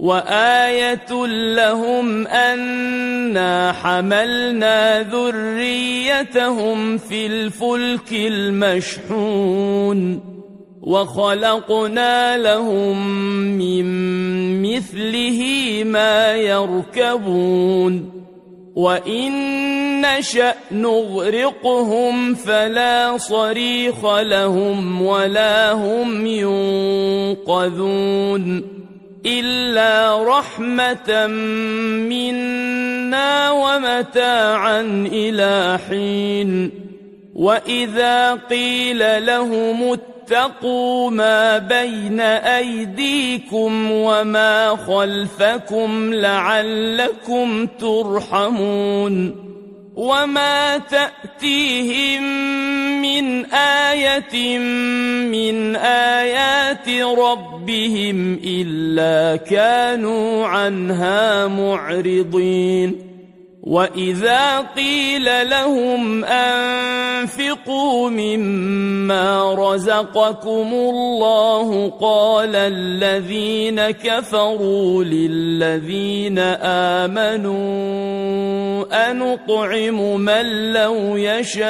وآية لهم أنا حملنا ذريتهم في الفلك المشحون وخلقنا لهم من مثله ما يركبون وإن نشأ نغرقهم فلا صريخ لهم ولا هم ينقذون إلا رحمة منا ومتاعا إلى حين وإذا قيل لهم اتقوا ما بين أيديكم وما خلفكم لعلكم ترحمون وما تأتيهم من آية من آيات ربهم إلا كانوا عنها معرضين وإذا قيل لهم أنفقوا مما رزقكم الله قال الذين كفروا للذين آمنوا أنطعم من لو يشاء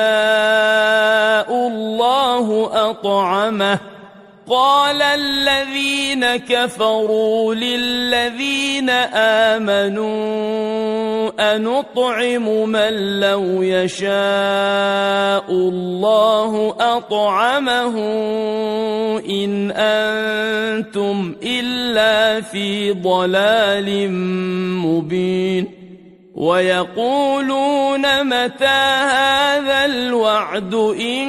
الله أطعمه قال الذين كفروا للذين آمنوا أنطعم من لو يشاء الله أطعمه إن أنتم إلا في ضلال مبين ويقولون متى هذا الوعد إن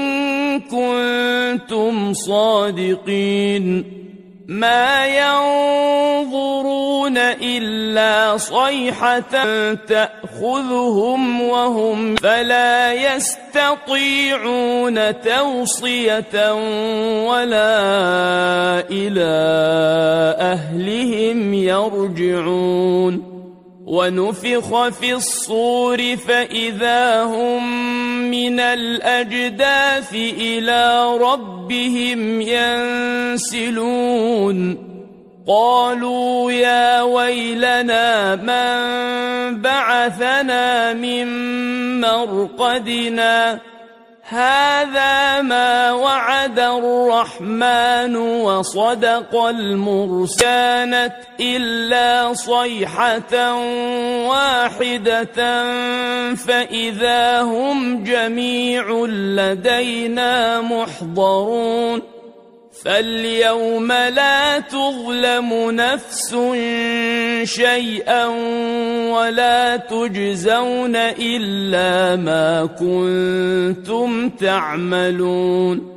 كنتم صادقين ما ينظرون إلا صيحة تأخذهم وهم فلا يستطيعون توصية ولا إلى أهلهم يرجعون ونفخ في الصور فإذا هم من الأجداث إلى ربهم ينسلون قالوا يا ويلنا من بعثنا من مرقدنا هذا ما وعد الرحمن وصدق المرسلين كانت إلا صيحة واحدة فإذا هم جميع لدينا محضرون فاليوم لا تظلم نفس شيئا ولا تجزون إلا ما كنتم تعملون